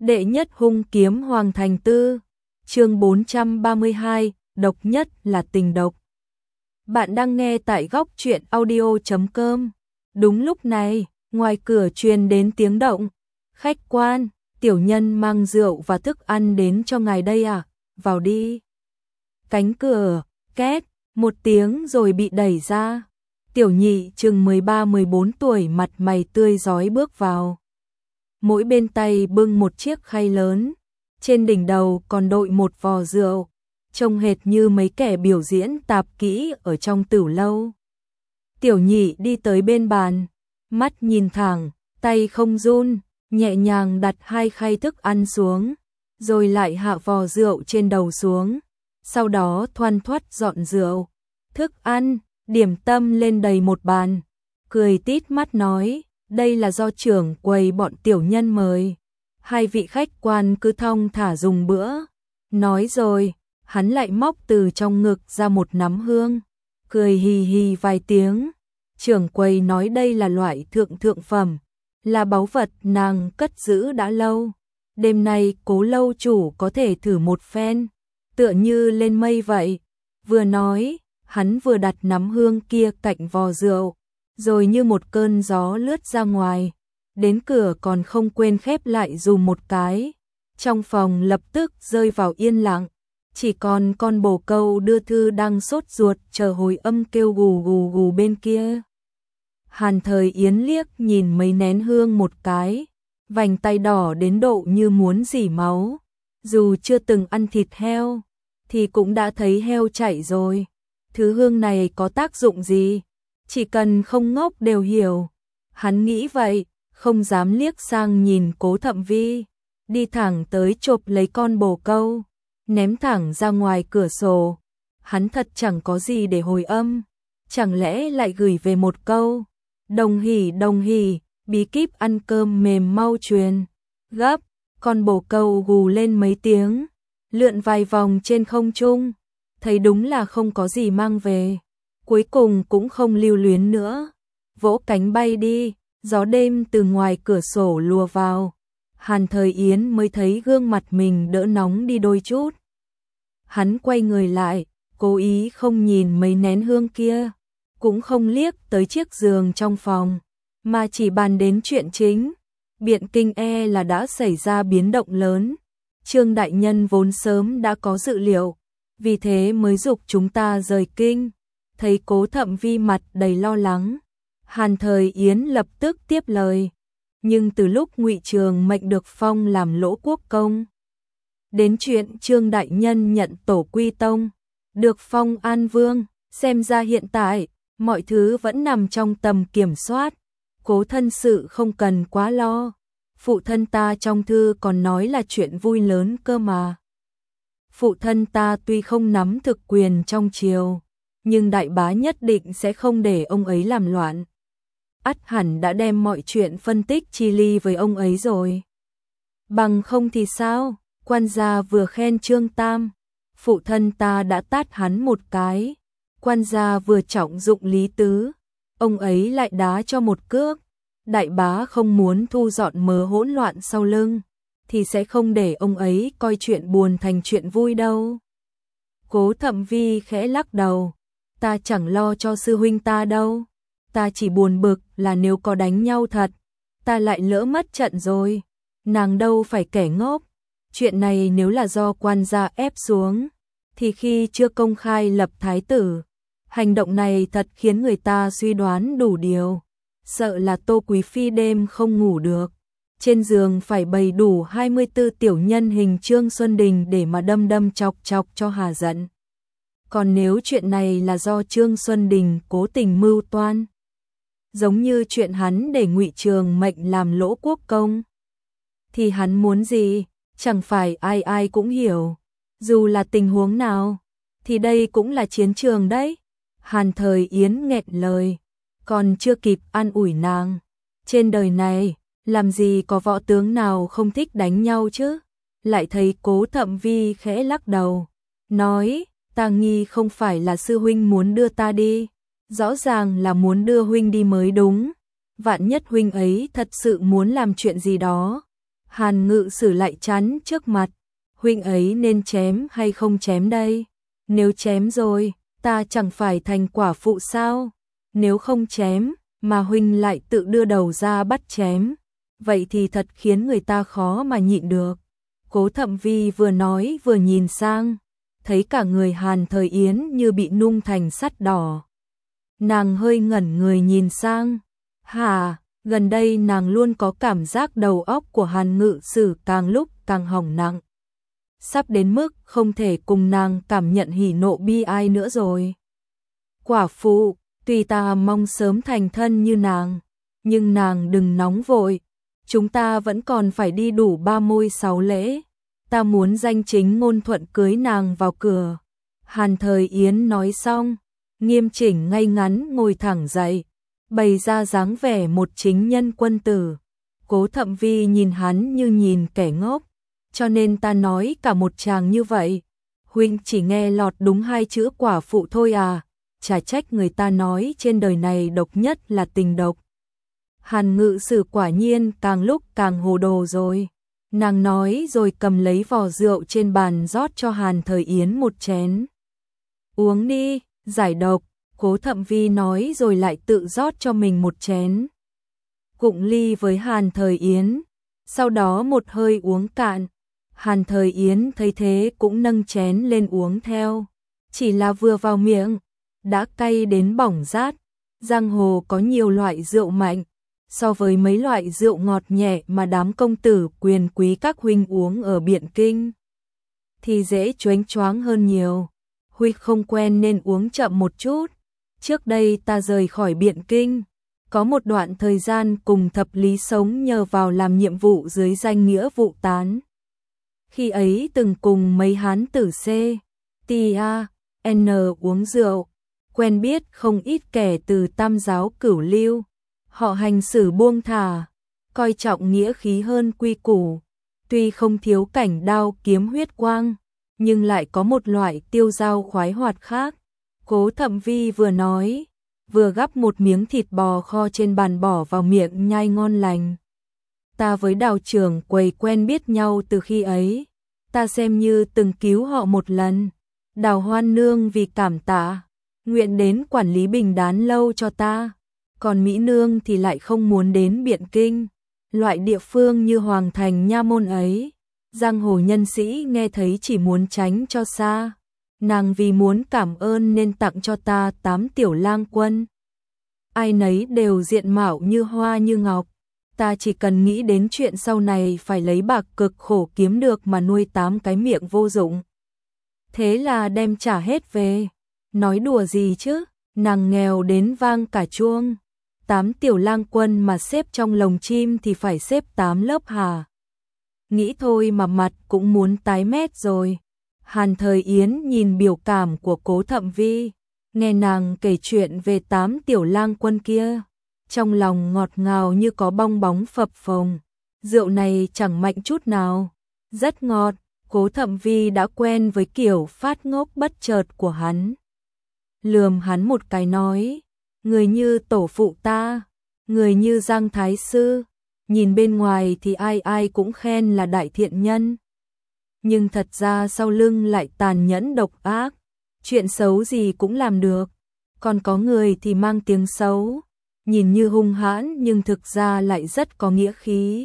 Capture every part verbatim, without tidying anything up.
Đệ nhất hung kiếm Hoàng Thành Tư, chương bốn trăm ba mươi hai, độc nhất là tình độc. Bạn đang nghe tại góc truyện audio chấm com. Đúng lúc này, ngoài cửa truyền đến tiếng động. Khách quan, tiểu nhân mang rượu và thức ăn đến cho ngài đây à, vào đi. Cánh cửa, két, một tiếng rồi bị đẩy ra. Tiểu nhị chừng mười ba mười bốn tuổi mặt mày tươi rói bước vào. Mỗi bên tay bưng một chiếc khay lớn, trên đỉnh đầu còn đội một vò rượu, trông hệt như mấy kẻ biểu diễn tạp kỹ ở trong tửu lâu. Tiểu nhị đi tới bên bàn, mắt nhìn thẳng, tay không run, nhẹ nhàng đặt hai khay thức ăn xuống, rồi lại hạ vò rượu trên đầu xuống, sau đó thoăn thoắt dọn rượu, thức ăn, điểm tâm lên đầy một bàn, cười tít mắt nói, đây là do trưởng quầy bọn tiểu nhân mời, hai vị khách quan cứ thong thả dùng bữa. Nói rồi, hắn lại móc từ trong ngực ra một nắm hương, cười hì hì vài tiếng. Trưởng quầy nói đây là loại thượng thượng phẩm, là báu vật nàng cất giữ đã lâu. Đêm nay Cố lâu chủ có thể thử một phen, tựa như lên mây vậy. Vừa nói, hắn vừa đặt nắm hương kia cạnh vò rượu, rồi như một cơn gió lướt ra ngoài, đến cửa còn không quên khép lại dùm một cái. Trong phòng lập tức rơi vào yên lặng, chỉ còn con bồ câu đưa thư đang sốt ruột chờ hồi âm kêu gù gù gù bên kia. Hàn Thời Yến liếc nhìn mấy nén hương một cái, vành tay đỏ đến độ như muốn rỉ máu. Dù chưa từng ăn thịt heo, thì cũng đã thấy heo chạy rồi. Thứ hương này có tác dụng gì? Chỉ cần không ngốc đều hiểu. Hắn nghĩ vậy, không dám liếc sang nhìn Cố Thậm Vi, đi thẳng tới chộp lấy con bồ câu, ném thẳng ra ngoài cửa sổ. Hắn thật chẳng có gì để hồi âm, chẳng lẽ lại gửi về một câu, đồng hỉ đồng hỉ, bí kíp ăn cơm mềm mau truyền. Gấp, con bồ câu gù lên mấy tiếng, lượn vài vòng trên không trung, thấy đúng là không có gì mang về. Cuối cùng cũng không lưu luyến nữa, vỗ cánh bay đi. Gió đêm từ ngoài cửa sổ lùa vào, Hàn Thời Yến mới thấy gương mặt mình đỡ nóng đi đôi chút. Hắn quay người lại, cố ý không nhìn mấy nén hương kia, cũng không liếc tới chiếc giường trong phòng, mà chỉ bàn đến chuyện chính. Biện Kinh e là đã xảy ra biến động lớn. Trương đại nhân vốn sớm đã có dự liệu, vì thế mới giục chúng ta rời kinh. Thấy Cố Thậm Vi mặt đầy lo lắng, Hàn Thời Yến lập tức tiếp lời, nhưng từ lúc Ngụy Trường Mệnh được phong làm Lỗ Quốc công, đến chuyện Trương đại nhân nhận tổ quy tông, được phong An Vương, xem ra hiện tại mọi thứ vẫn nằm trong tầm kiểm soát. Cố thân sự không cần quá lo. Phụ thân ta trong thư còn nói là chuyện vui lớn cơ mà. Phụ thân ta tuy không nắm thực quyền trong triều, nhưng đại bá nhất định sẽ không để ông ấy làm loạn. Ắt hẳn đã đem mọi chuyện phân tích chi ly với ông ấy rồi. Bằng không thì sao? Quan gia vừa khen Trương Tam, phụ thân ta đã tát hắn một cái. Quan gia vừa trọng dụng Lý Tứ, ông ấy lại đá cho một cước. Đại bá không muốn thu dọn mớ hỗn loạn sau lưng, thì sẽ không để ông ấy coi chuyện buồn thành chuyện vui đâu. Cố Thậm Vi khẽ lắc đầu, ta chẳng lo cho sư huynh ta đâu. Ta chỉ buồn bực là nếu có đánh nhau thật, ta lại lỡ mất trận rồi. Nàng đâu phải kẻ ngốc. Chuyện này nếu là do quan gia ép xuống, thì khi chưa công khai lập thái tử, hành động này thật khiến người ta suy đoán đủ điều. Sợ là Tô Quý Phi đêm không ngủ được, trên giường phải bày đủ hai mươi tư tiểu nhân hình Trương Xuân Đình để mà đâm đâm chọc chọc cho hà giận. Còn nếu chuyện này là do Trương Xuân Đình cố tình mưu toan, giống như chuyện hắn để Ngụy Trường Mệnh làm Lỗ Quốc công, thì hắn muốn gì, chẳng phải ai ai cũng hiểu. Dù là tình huống nào, thì đây cũng là chiến trường đấy. Hàn Thời Yến nghẹn lời, còn chưa kịp an ủi nàng. Trên đời này, làm gì có võ tướng nào không thích đánh nhau chứ? Lại thấy Cố Thậm Vi khẽ lắc đầu, nói, ta nghi không phải là sư huynh muốn đưa ta đi. Rõ ràng là muốn đưa huynh đi mới đúng. Vạn nhất huynh ấy thật sự muốn làm chuyện gì đó, Hàn Ngự Sử lại chắn trước mặt, huynh ấy nên chém hay không chém đây? Nếu chém rồi, ta chẳng phải thành quả phụ sao? Nếu không chém, mà huynh lại tự đưa đầu ra bắt chém, vậy thì thật khiến người ta khó mà nhịn được. Cố Thậm Vi vừa nói vừa nhìn sang, thấy cả người Hàn Thời Yến như bị nung thành sắt đỏ. Nàng hơi ngẩn người nhìn sang, hả, gần đây nàng luôn có cảm giác đầu óc của Hàn Ngự Sử càng lúc càng hỏng nặng. Sắp đến mức không thể cùng nàng cảm nhận hỉ nộ bi ai nữa rồi. Quả phụ, tuy ta mong sớm thành thân như nàng, nhưng nàng đừng nóng vội, chúng ta vẫn còn phải đi đủ ba môi sáu lễ, ta muốn danh chính ngôn thuận cưới nàng vào cửa. Hàn Thời Yến nói xong, nghiêm chỉnh ngay ngắn ngồi thẳng dậy, bày ra dáng vẻ một chính nhân quân tử. Cố Thậm Vi nhìn hắn như nhìn kẻ ngốc, cho nên ta nói cả một tràng như vậy, huynh chỉ nghe lọt đúng hai chữ quả phụ thôi à, chả trách người ta nói trên đời này độc nhất là tình độc. Hàn Ngự Sử quả nhiên càng lúc càng hồ đồ rồi. Nàng nói rồi cầm lấy vò rượu trên bàn rót cho Hàn Thời Yến một chén. Uống đi, giải độc, Cố Thậm Vi nói rồi lại tự rót cho mình một chén. Cụng ly với Hàn Thời Yến, sau đó một hơi uống cạn. Hàn Thời Yến thấy thế cũng nâng chén lên uống theo. Chỉ là vừa vào miệng, đã cay đến bỏng rát. Giang hồ có nhiều loại rượu mạnh, so với mấy loại rượu ngọt nhẹ mà đám công tử quyền quý các huynh uống ở Biện Kinh, thì dễ choáng choáng hơn nhiều. Huynh không quen nên uống chậm một chút. Trước đây ta rời khỏi Biện Kinh, có một đoạn thời gian cùng Thập Lý sống nhờ vào làm nhiệm vụ dưới danh nghĩa vụ tán. Khi ấy từng cùng mấy hán tử C, T A, N uống rượu, quen biết không ít kẻ từ tam giáo cửu lưu. Họ hành xử buông thả, coi trọng nghĩa khí hơn quy củ. Tuy không thiếu cảnh đao kiếm huyết quang, nhưng lại có một loại tiêu dao khoái hoạt khác. Cố Thậm Vi vừa nói, vừa gắp một miếng thịt bò kho trên bàn bỏ vào miệng nhai ngon lành. Ta với Đào trưởng quầy quen biết nhau từ khi ấy, ta xem như từng cứu họ một lần. Đào Hoan Nương vì cảm tạ, nguyện đến quản lý Bình Đán lâu cho ta. Còn Mỹ Nương thì lại không muốn đến Biện Kinh, loại địa phương như Hoàng Thành Nha Môn ấy. Giang hồ nhân sĩ nghe thấy chỉ muốn tránh cho xa. Nàng vì muốn cảm ơn nên tặng cho ta tám tiểu lang quân. Ai nấy đều diện mạo như hoa như ngọc. Ta chỉ cần nghĩ đến chuyện sau này phải lấy bạc cực khổ kiếm được mà nuôi tám cái miệng vô dụng. Thế là đem trả hết về. Nói đùa gì chứ, nàng nghèo đến vang cả chuông. Tám tiểu lang quân mà xếp trong lồng chim thì phải xếp tám lớp hà. Nghĩ thôi mà mặt cũng muốn tái mét rồi. Hàn Thời Yến nhìn biểu cảm của Cố Thậm Vi, nghe nàng kể chuyện về tám tiểu lang quân kia, trong lòng ngọt ngào như có bong bóng phập phồng. Rượu này chẳng mạnh chút nào, rất ngọt. Cố Thậm Vi đã quen với kiểu phát ngốc bất chợt của hắn. Lườm hắn một cái nói, người như tổ phụ ta, người như Giang Thái Sư, nhìn bên ngoài thì ai ai cũng khen là đại thiện nhân. Nhưng thật ra sau lưng lại tàn nhẫn độc ác, chuyện xấu gì cũng làm được. Còn có người thì mang tiếng xấu, nhìn như hung hãn nhưng thực ra lại rất có nghĩa khí.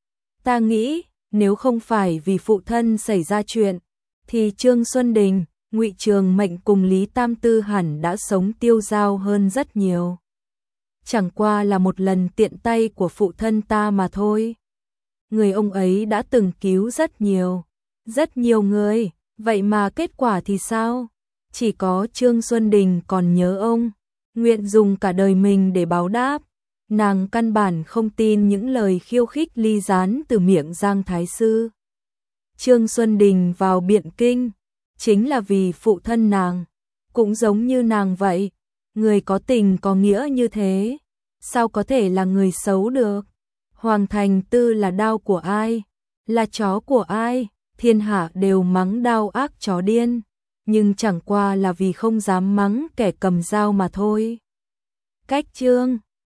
Ta nghĩ, nếu không phải vì phụ thân xảy ra chuyện, thì Trương Xuân Đình, Ngụy Trường Mệnh cùng Lý Tam Tư hẳn đã sống tiêu dao hơn rất nhiều. Chẳng qua là một lần tiện tay của phụ thân ta mà thôi. Người ông ấy đã từng cứu rất nhiều, rất nhiều người, vậy mà kết quả thì sao? Chỉ có Trương Xuân Đình còn nhớ ông, nguyện dùng cả đời mình để báo đáp. Nàng căn bản không tin những lời khiêu khích ly gián từ miệng Giang Thái Sư. Trương Xuân Đình vào Biện Kinh chính là vì phụ thân nàng, cũng giống như nàng vậy, người có tình có nghĩa như thế, sao có thể là người xấu được? Hoàng Thành Tư là đao của ai, là chó của ai, thiên hạ đều mắng đao ác chó điên, nhưng chẳng qua là vì không dám mắng kẻ cầm dao mà thôi. Cách chương